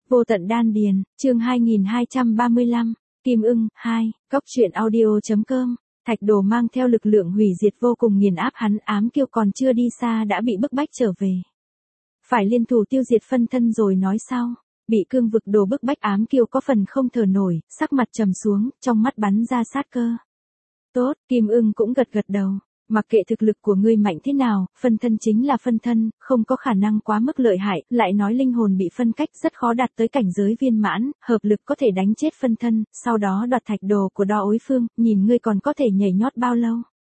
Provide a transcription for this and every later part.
Vô tận đan điền, chương 2235, Kim ưng, 2, Cốc truyện audio.com. Thạch Đồ mang theo lực lượng hủy diệt vô cùng nghiền áp hắn, ám kiêu còn chưa đi xa đã bị bức bách trở về. Phải liên thủ tiêu diệt phân thân rồi nói sau. Bị cương vực đồ bức bách, ám kiêu có phần không thở nổi, sắc mặt trầm xuống, trong mắt bắn ra sát cơ. Tốt, Kim ưng cũng gật gật đầu. Mặc kệ thực lực của ngươi mạnh thế nào, phân thân chính là phân thân, không có khả năng quá mức lợi hại, lại nói linh hồn bị phân cách rất khó đạt tới cảnh giới viên mãn, hợp lực có thể đánh chết phân thân, sau đó đoạt thạch đồ của Đo Ối Phương, nhìn ngươi còn có thể nhảy nhót bao lâu.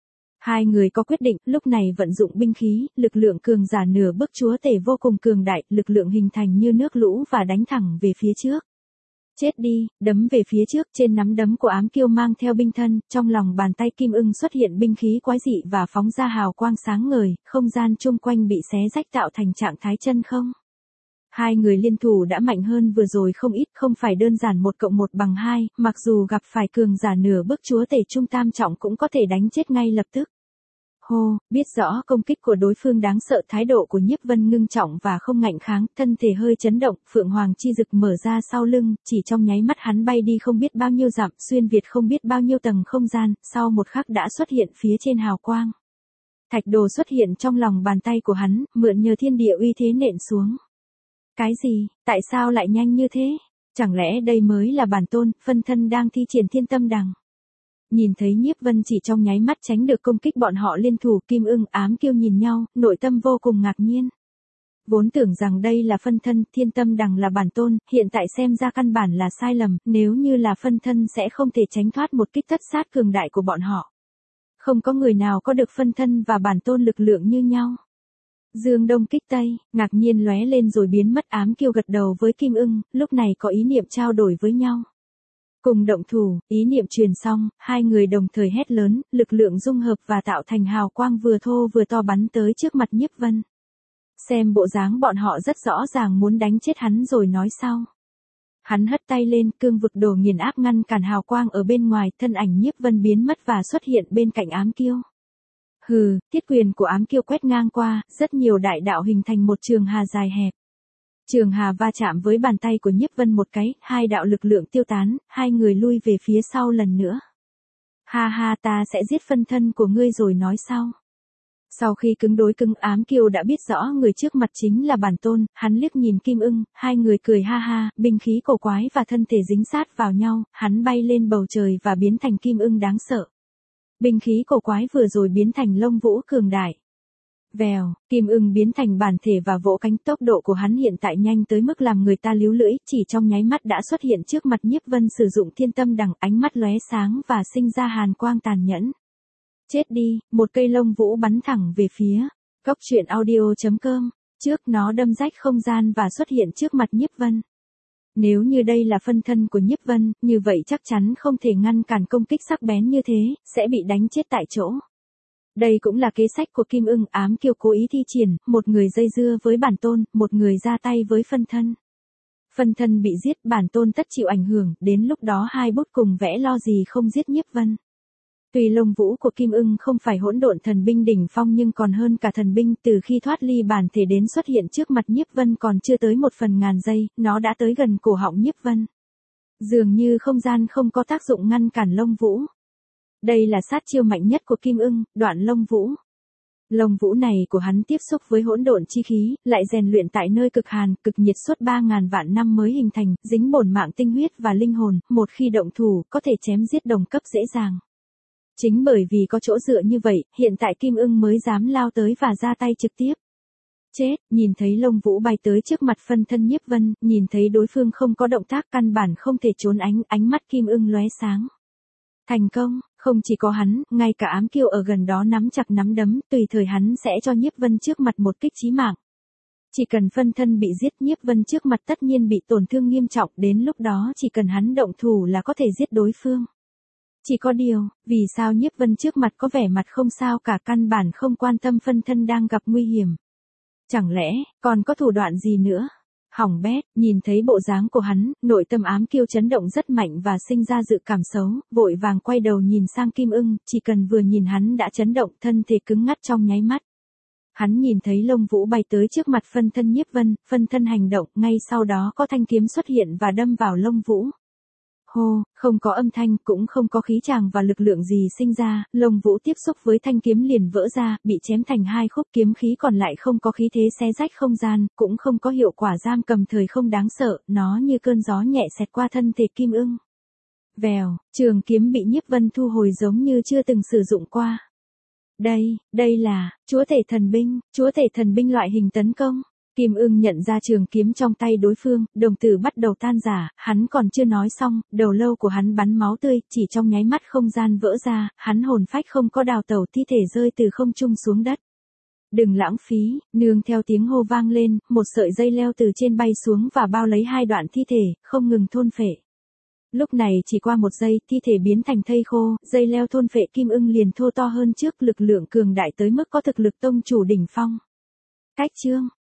Hai người có quyết định, lúc này vận dụng binh khí, lực lượng cường giả nửa bước chúa tể vô cùng cường đại, lực lượng hình thành như nước lũ và đánh thẳng về phía trước. Chết đi, đấm về phía trước, trên nắm đấm của ám kiêu mang theo binh thân, trong lòng bàn tay Kim ưng xuất hiện binh khí quái dị và phóng ra hào quang sáng ngời, không gian chung quanh bị xé rách tạo thành trạng thái chân không. Hai người liên thủ đã mạnh hơn vừa rồi không ít, không phải đơn giản 1+1=2, mặc dù gặp phải cường giả nửa bước chúa tể trung tam trọng cũng có thể đánh chết ngay lập tức. Hô, biết rõ công kích của đối phương đáng sợ, thái độ của Nhiếp Vân ngưng trọng và không ngạnh kháng, thân thể hơi chấn động, Phượng Hoàng chi dực mở ra sau lưng, chỉ trong nháy mắt hắn bay đi không biết bao nhiêu dặm, xuyên việt không biết bao nhiêu tầng không gian, sau một khắc đã xuất hiện phía trên hào quang. Thạch đồ xuất hiện trong lòng bàn tay của hắn, mượn nhờ thiên địa uy thế nện xuống. Cái gì, tại sao lại nhanh như thế? Chẳng lẽ đây mới là bản tôn, phân thân đang thi triển thiên tâm đằng? Nhìn thấy Nhiếp Vân chỉ trong nháy mắt tránh được công kích bọn họ liên thủ, Kim ưng ám kiêu nhìn nhau, nội tâm vô cùng ngạc nhiên. Vốn tưởng rằng đây là phân thân, thiên tâm đằng là bản tôn, hiện tại xem ra căn bản là sai lầm, nếu như là phân thân sẽ không thể tránh thoát một kích tất sát cường đại của bọn họ. Không có người nào có được phân thân và bản tôn lực lượng như nhau. Dương đông kích tây, ngạc nhiên lóe lên rồi biến mất, ám kiêu gật đầu với Kim ưng, lúc này có ý niệm trao đổi với nhau. Cùng động thủ, ý niệm truyền xong, hai người đồng thời hét lớn, lực lượng dung hợp và tạo thành hào quang vừa thô vừa to bắn tới trước mặt Nhiếp Vân. Xem bộ dáng bọn họ rất rõ ràng muốn đánh chết hắn rồi nói sau. Hắn hất tay lên, cương vực đồ nghiền áp ngăn cản hào quang ở bên ngoài, thân ảnh Nhiếp Vân biến mất và xuất hiện bên cạnh ám kiêu. Hừ, thiết quyền của ám kiêu quét ngang qua, rất nhiều đại đạo hình thành một trường hà dài hẹp. Trường hà va chạm với bàn tay của Nhiếp Vân một cái, hai đạo lực lượng tiêu tán, hai người lui về phía sau lần nữa. Ha ha, ta sẽ giết phân thân của ngươi rồi nói sau. Sau khi cứng đối cứng, ám kiêu đã biết rõ người trước mặt chính là bản tôn, hắn liếc nhìn Kim ưng, hai người cười ha ha, binh khí cổ quái và thân thể dính sát vào nhau, hắn bay lên bầu trời và biến thành Kim ưng đáng sợ. Binh khí cổ quái vừa rồi biến thành lông vũ cường đại. Vèo, Kim ưng biến thành bản thể và vỗ cánh, tốc độ của hắn hiện tại nhanh tới mức làm người ta líu lưỡi, chỉ trong nháy mắt đã xuất hiện trước mặt Nhiếp Vân, sử dụng thiên tâm đằng, ánh mắt lóe sáng và sinh ra hàn quang tàn nhẫn. Chết đi, một cây lông vũ bắn thẳng về phía Cốc truyện audio.com, trước nó đâm rách không gian và xuất hiện trước mặt Nhiếp Vân. Nếu như đây là phân thân của Nhiếp Vân, như vậy chắc chắn không thể ngăn cản công kích sắc bén như thế, sẽ bị đánh chết tại chỗ. Đây cũng là kế sách của Kim ưng, ám kiêu cố ý thi triển, một người dây dưa với bản tôn, một người ra tay với phân thân. Phân thân bị giết, bản tôn tất chịu ảnh hưởng, đến lúc đó hai bút cùng vẽ lo gì không giết Nhiếp Vân. Tuy lông vũ của Kim ưng không phải hỗn độn thần binh đỉnh phong nhưng còn hơn cả thần binh, từ khi thoát ly bản thể đến xuất hiện trước mặt Nhiếp Vân còn chưa tới 1/1000 giây, nó đã tới gần cổ họng Nhiếp Vân. Dường như không gian không có tác dụng ngăn cản lông vũ. Đây là sát chiêu mạnh nhất của Kim ưng, đoạn lông vũ. Lông vũ này của hắn tiếp xúc với hỗn độn chi khí, lại rèn luyện tại nơi cực hàn, cực nhiệt suốt 3000 vạn năm mới hình thành, dính bổn mạng tinh huyết và linh hồn, một khi động thủ, có thể chém giết đồng cấp dễ dàng. Chính bởi vì có chỗ dựa như vậy, hiện tại Kim ưng mới dám lao tới và ra tay trực tiếp. Chết, nhìn thấy lông vũ bay tới trước mặt phân thân Nhiếp Vân, nhìn thấy đối phương không có động tác căn bản không thể trốn ánh mắt Kim ưng lóe sáng. Thành công, không chỉ có hắn, ngay cả ám kiêu ở gần đó nắm chặt nắm đấm, tùy thời hắn sẽ cho Nhiếp Vân trước mặt một kích chí mạng. Chỉ cần phân thân bị giết, Nhiếp Vân trước mặt tất nhiên bị tổn thương nghiêm trọng, đến lúc đó chỉ cần hắn động thủ là có thể giết đối phương. Chỉ có điều, vì sao Nhiếp Vân trước mặt có vẻ mặt không sao cả, căn bản không quan tâm phân thân đang gặp nguy hiểm. Chẳng lẽ, còn có thủ đoạn gì nữa? Hỏng bét, nhìn thấy bộ dáng của hắn, nội tâm ám kiêu chấn động rất mạnh và sinh ra dự cảm xấu, vội vàng quay đầu nhìn sang Kim ưng, chỉ cần vừa nhìn hắn đã chấn động, thân thể cứng ngắc trong nháy mắt. Hắn nhìn thấy lông vũ bay tới trước mặt phân thân Nhiếp Vân, phân thân hành động, ngay sau đó có thanh kiếm xuất hiện và đâm vào lông vũ. Hô, không có âm thanh, cũng không có khí tràng và lực lượng gì sinh ra, lông vũ tiếp xúc với thanh kiếm liền vỡ ra, bị chém thành hai khúc, kiếm khí còn lại không có khí thế xé rách không gian, cũng không có hiệu quả giam cầm thời không đáng sợ, nó như cơn gió nhẹ xẹt qua thân thể Kim Ưng. Vèo, trường kiếm bị Nhiếp Vân thu hồi giống như chưa từng sử dụng qua. Đây là, chúa tể thần binh loại hình tấn công. Kim Ưng nhận ra trường kiếm trong tay đối phương, đồng tử bắt đầu tan rã, hắn còn chưa nói xong, đầu lâu của hắn bắn máu tươi, chỉ trong nháy mắt không gian vỡ ra, hắn hồn phách không có đào tẩu, thi thể rơi từ không trung xuống đất. Đừng lãng phí, nương theo tiếng hô vang lên, một sợi dây leo từ trên bay xuống và bao lấy hai đoạn thi thể, không ngừng thôn phệ. Lúc này chỉ qua một giây, thi thể biến thành thây khô, dây leo thôn phệ Kim Ưng liền thô to hơn trước, lực lượng cường đại tới mức có thực lực tông chủ đỉnh phong. Cách chương